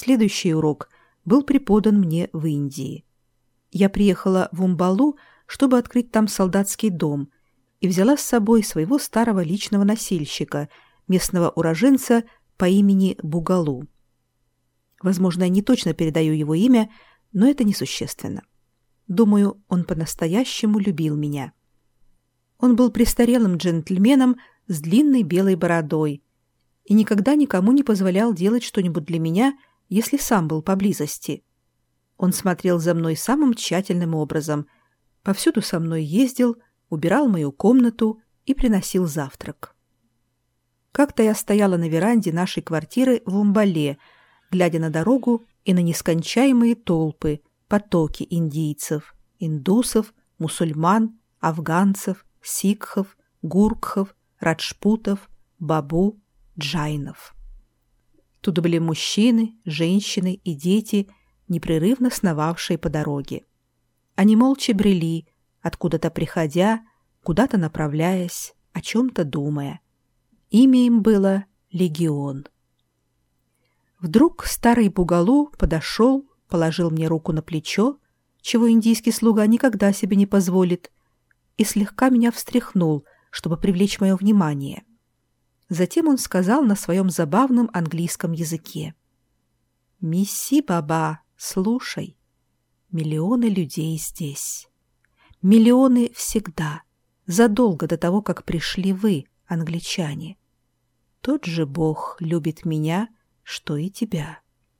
следующий урок был преподан мне в Индии. Я приехала в Умбалу, чтобы открыть там солдатский дом, и взяла с собой своего старого личного носильщика, местного уроженца по имени Бугалу. Возможно, я не точно передаю его имя, но это несущественно. Думаю, он по-настоящему любил меня. Он был престарелым джентльменом с длинной белой бородой и никогда никому не позволял делать что-нибудь для меня, если сам был поблизости. Он смотрел за мной самым тщательным образом, повсюду со мной ездил, убирал мою комнату и приносил завтрак. Как-то я стояла на веранде нашей квартиры в Умбале, глядя на дорогу и на нескончаемые толпы, потоки индийцев, индусов, мусульман, афганцев, сикхов, гуркхов, раджпутов, бабу, джайнов. Тут были мужчины, женщины и дети, непрерывно сновавшие по дороге. Они молча брели, откуда-то приходя, куда-то направляясь, о чем-то думая. Имя им было Легион. Вдруг старый Бугалу подошел, положил мне руку на плечо, чего индийский слуга никогда себе не позволит, и слегка меня встряхнул, чтобы привлечь мое внимание. Затем он сказал на своем забавном английском языке: «Мисси Баба, слушай, миллионы людей здесь. Миллионы всегда, задолго до того, как пришли вы, англичане. Тот же Бог любит меня, что и тебя».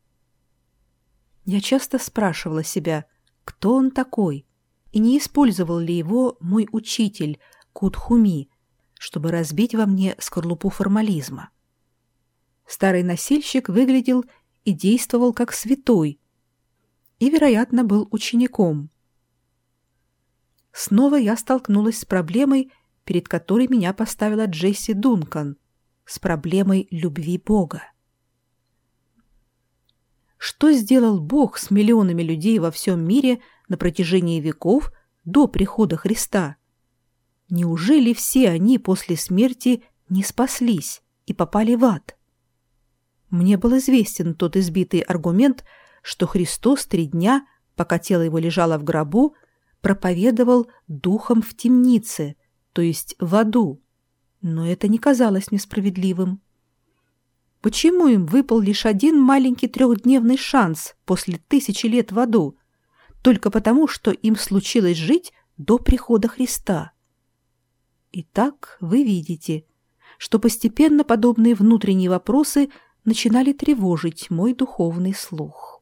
Я часто спрашивала себя, кто он такой, и не использовал ли его мой учитель Кутхуми, чтобы разбить во мне скорлупу формализма. Старый носильщик выглядел и действовал как святой, и, вероятно, был учеником. Снова я столкнулась с проблемой, перед которой меня поставила Джесси Дункан, с проблемой любви Бога. Что сделал Бог с миллионами людей во всем мире на протяжении веков до прихода Христа? Неужели все они после смерти не спаслись и попали в ад? Мне был известен тот избитый аргумент, что Христос 3 дня, пока тело его лежало в гробу, проповедовал духом в темнице, то есть в аду. Но это не казалось мне справедливым. Почему им выпал лишь один маленький 3-дневный шанс после 1000 лет в аду, только потому, что им случилось жить до прихода Христа? Итак, вы видите, что постепенно подобные внутренние вопросы начинали тревожить мой духовный слух.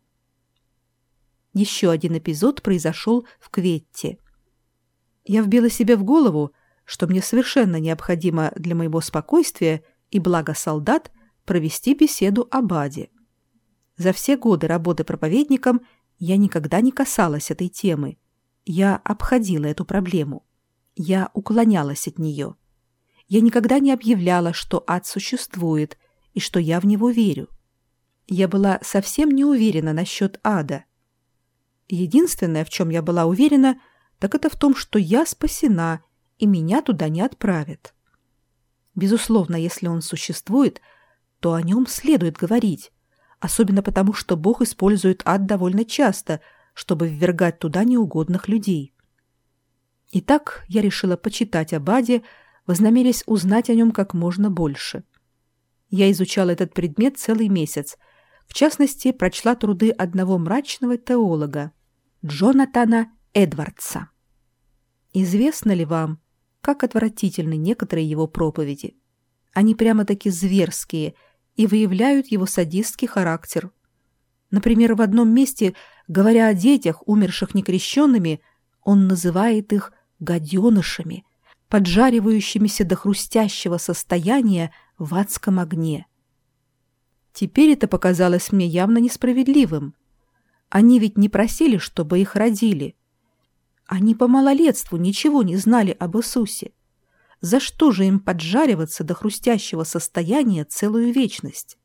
Еще один эпизод произошел в Кветте. Я вбила себе в голову, что мне совершенно необходимо для моего спокойствия и блага солдат провести беседу об аде. За все годы работы проповедником я никогда не касалась этой темы. Я обходила эту проблему. Я уклонялась от нее. Я никогда не объявляла, что ад существует и что я в него верю. Я была совсем не уверена насчет ада. Единственное, в чем я была уверена, так это в том, что я спасена, и меня туда не отправят. Безусловно, если он существует, то о нем следует говорить, особенно потому, что Бог использует ад довольно часто, чтобы ввергать туда неугодных людей. Итак, я решила почитать об аде, вознамерясь узнать о нем как можно больше. Я изучала этот предмет целый месяц. В частности, прочла труды одного мрачного теолога, Джонатана Эдвардса. Известно ли вам, как отвратительны некоторые его проповеди? Они прямо-таки зверские и выявляют его садистский характер. Например, в одном месте, говоря о детях, умерших некрещенными, он называет их гаденышами, поджаривающимися до хрустящего состояния в адском огне. Теперь это показалось мне явно несправедливым. Они ведь не просили, чтобы их родили. Они по малолетству ничего не знали об Иисусе. За что же им поджариваться до хрустящего состояния целую вечность?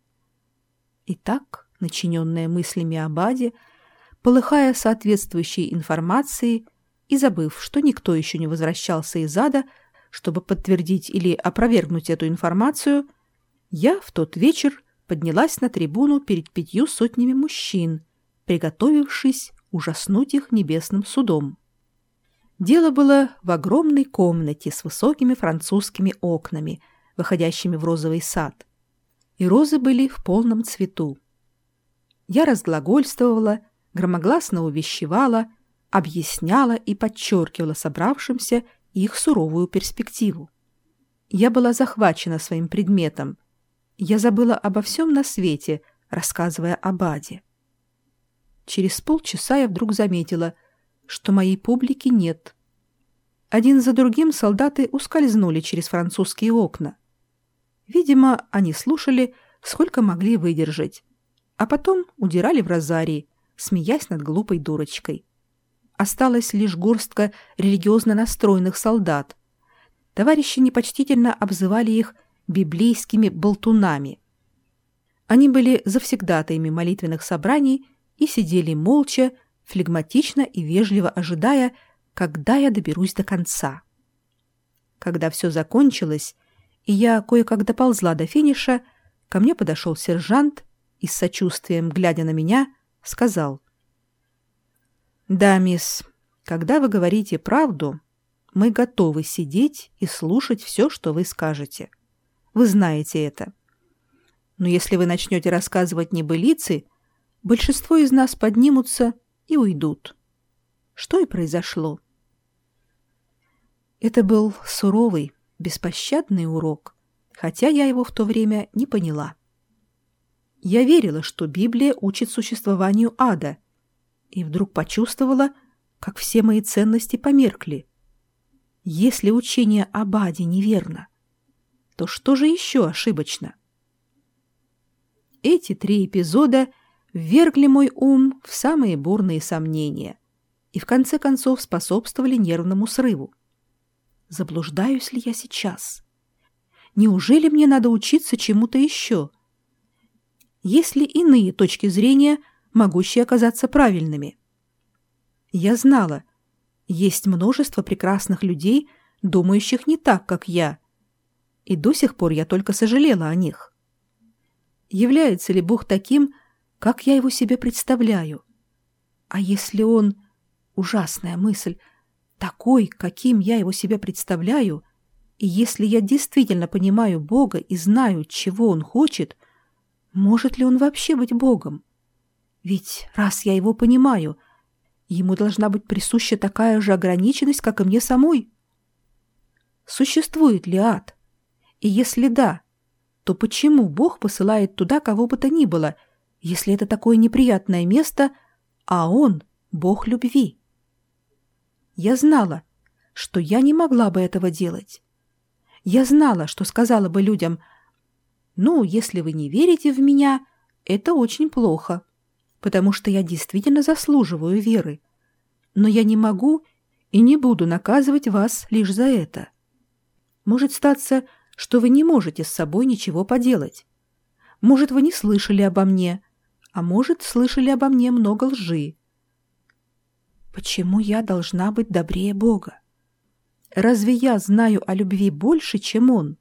Итак, начиненная мыслями об аде, полыхая соответствующей информацией и забыв, что никто еще не возвращался из ада, чтобы подтвердить или опровергнуть эту информацию, я в тот вечер поднялась на трибуну перед 500 мужчин, приготовившись ужаснуть их небесным судом. Дело было в огромной комнате с высокими французскими окнами, выходящими в розовый сад. И розы были в полном цвету. Я разглагольствовала, громогласно увещевала, объясняла и подчеркивала собравшимся их суровую перспективу. Я была захвачена своим предметом. Я забыла обо всем на свете, рассказывая об аде. Через полчаса я вдруг заметила, что моей публики нет. Один за другим солдаты ускользнули через французские окна. Видимо, они слушали, сколько могли выдержать, а потом удирали в розарии, смеясь над глупой дурочкой. Осталась лишь горстка религиозно настроенных солдат. Товарищи непочтительно обзывали их библейскими болтунами. Они были завсегдатаями молитвенных собраний и сидели молча, флегматично и вежливо ожидая, когда я доберусь до конца. Когда все закончилось, и я кое-как доползла до финиша, ко мне подошел сержант и с сочувствием, глядя на меня, сказал: «Да, мисс, когда вы говорите правду, мы готовы сидеть и слушать все, что вы скажете. Вы знаете это. Но если вы начнете рассказывать небылицы, большинство из нас поднимутся и уйдут». Что и произошло. Это был суровый, беспощадный урок, хотя я его в то время не поняла. Я верила, что Библия учит существованию ада, и вдруг почувствовала, как все мои ценности померкли. Если учение об аде неверно, то что же еще ошибочно? Эти 3 эпизода ввергли мой ум в самые бурные сомнения и в конце концов способствовали нервному срыву. Заблуждаюсь ли я сейчас? Неужели мне надо учиться чему-то еще? Есть ли иные точки зрения, могущие оказаться правильными? Я знала, есть множество прекрасных людей, думающих не так, как я, и до сих пор я только сожалела о них. Является ли Бог таким, как я его себе представляю? А если он, ужасная мысль, такой, каким я его себе представляю, и если я действительно понимаю Бога и знаю, чего он хочет, может ли он вообще быть Богом? Ведь раз я его понимаю, ему должна быть присуща такая же ограниченность, как и мне самой. Существует ли ад? И если да, то почему Бог посылает туда кого бы то ни было, если это такое неприятное место, а он — Бог любви? Я знала, что я не могла бы этого делать. Я знала, что сказала бы людям: «Ну, если вы не верите в меня, это очень плохо, потому что я действительно заслуживаю веры. Но я не могу и не буду наказывать вас лишь за это. Может статься, что вы не можете с собой ничего поделать. Может, вы не слышали обо мне, а может, слышали обо мне много лжи. Почему я должна быть добрее Бога? Разве я знаю о любви больше, чем Он?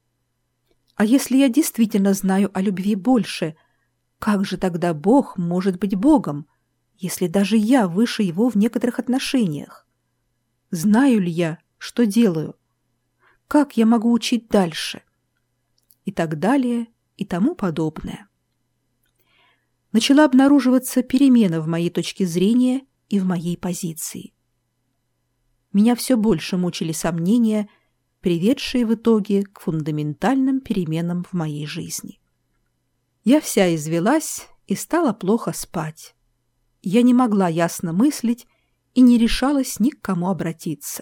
А если я действительно знаю о любви больше, как же тогда Бог может быть Богом, если даже я выше Его в некоторых отношениях? Знаю ли я, что делаю? Как я могу учить дальше? И так далее, и тому подобное. Начала обнаруживаться перемена в моей точке зрения и в моей позиции. Меня все больше мучили сомнения, приведшие в итоге к фундаментальным переменам в моей жизни. Я вся извелась и стала плохо спать. Я не могла ясно мыслить и не решалась ни к кому обратиться.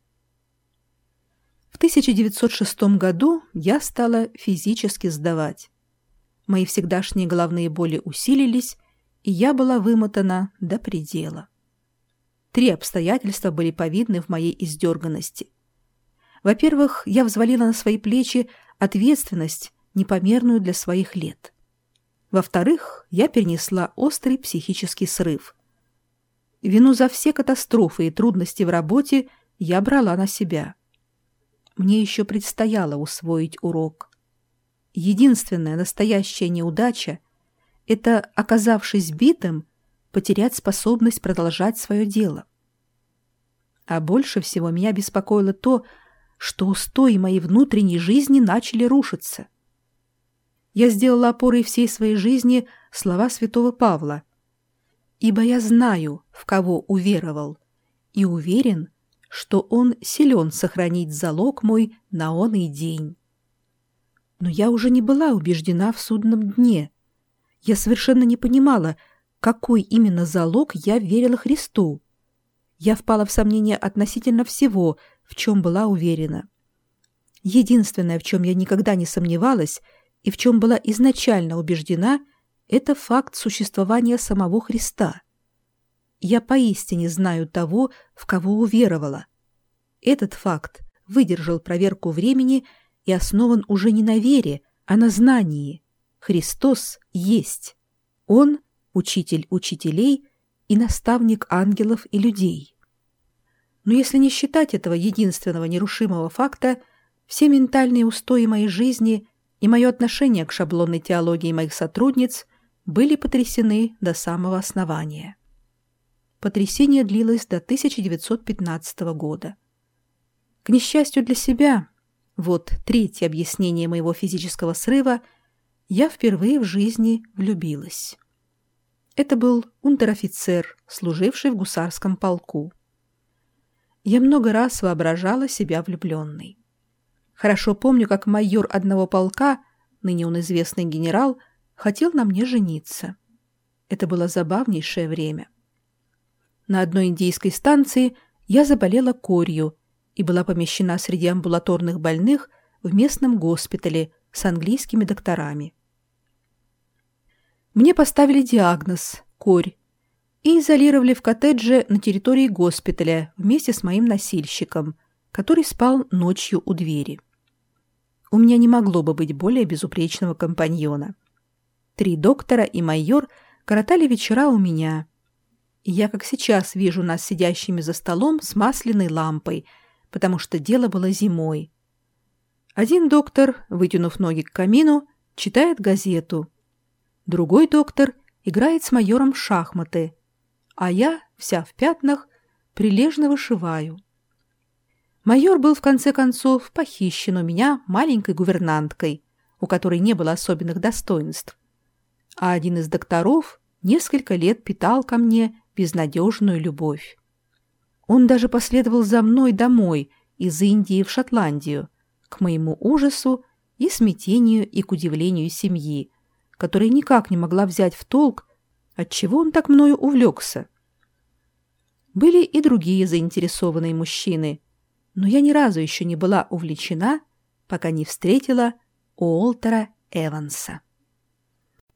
В 1906 году я стала физически сдавать. Мои всегдашние головные боли усилились, и я была вымотана до предела. 3 обстоятельства были повидны в моей издерганности. Во-первых, я взвалила на свои плечи ответственность, непомерную для своих лет. Во-вторых, я перенесла острый психический срыв. Вину за все катастрофы и трудности в работе я брала на себя. Мне еще предстояло усвоить урок. Единственная настоящая неудача – это, оказавшись битым, потерять способность продолжать свое дело. А больше всего меня беспокоило то, что устои моей внутренней жизни начали рушиться. Я сделала опорой всей своей жизни слова святого Павла: «Ибо я знаю, в кого уверовал, и уверен, что он силен сохранить залог мой на оный день». Но я уже не была убеждена в судном дне. Я совершенно не понимала, какой именно залог я верила Христу. Я впала в сомнение относительно всего, в чем была уверена. Единственное, в чем я никогда не сомневалась и в чем была изначально убеждена, это факт существования самого Христа. Я поистине знаю того, в кого уверовала. Этот факт выдержал проверку времени и основан уже не на вере, а на знании. Христос есть. Он – учитель учителей и наставник ангелов и людей. Но если не считать этого единственного нерушимого факта, все ментальные устои моей жизни и мое отношение к шаблонной теологии моих сотрудниц были потрясены до самого основания. Потрясение длилось до 1915 года. К несчастью для себя, вот третье объяснение моего физического срыва, я впервые в жизни влюбилась. Это был унтер-офицер, служивший в гусарском полку. Я много раз воображала себя влюбленной. Хорошо помню, как майор одного полка, ныне он известный генерал, хотел на мне жениться. Это было забавнейшее время. На одной индийской станции я заболела корью и была помещена среди амбулаторных больных в местном госпитале с английскими докторами. Мне поставили диагноз – корь, и изолировали в коттедже на территории госпиталя вместе с моим носильщиком, который спал ночью у двери. У меня не могло бы быть более безупречного компаньона. 3 доктора и майор коротали вечера у меня. И я, как сейчас, вижу нас сидящими за столом с масляной лампой, потому что дело было зимой. Один доктор, вытянув ноги к камину, читает газету. Другой доктор играет с майором в шахматы, а я, вся в пятнах, прилежно вышиваю. Майор был, в конце концов, похищен у меня маленькой гувернанткой, у которой не было особенных достоинств. А один из докторов несколько лет питал ко мне безнадежную любовь. Он даже последовал за мной домой из Индии в Шотландию, к моему ужасу и смятению и к удивлению семьи, которая никак не могла взять в толк, отчего он так мною увлекся. Были и другие заинтересованные мужчины, но я ни разу еще не была увлечена, пока не встретила Уолтера Эванса.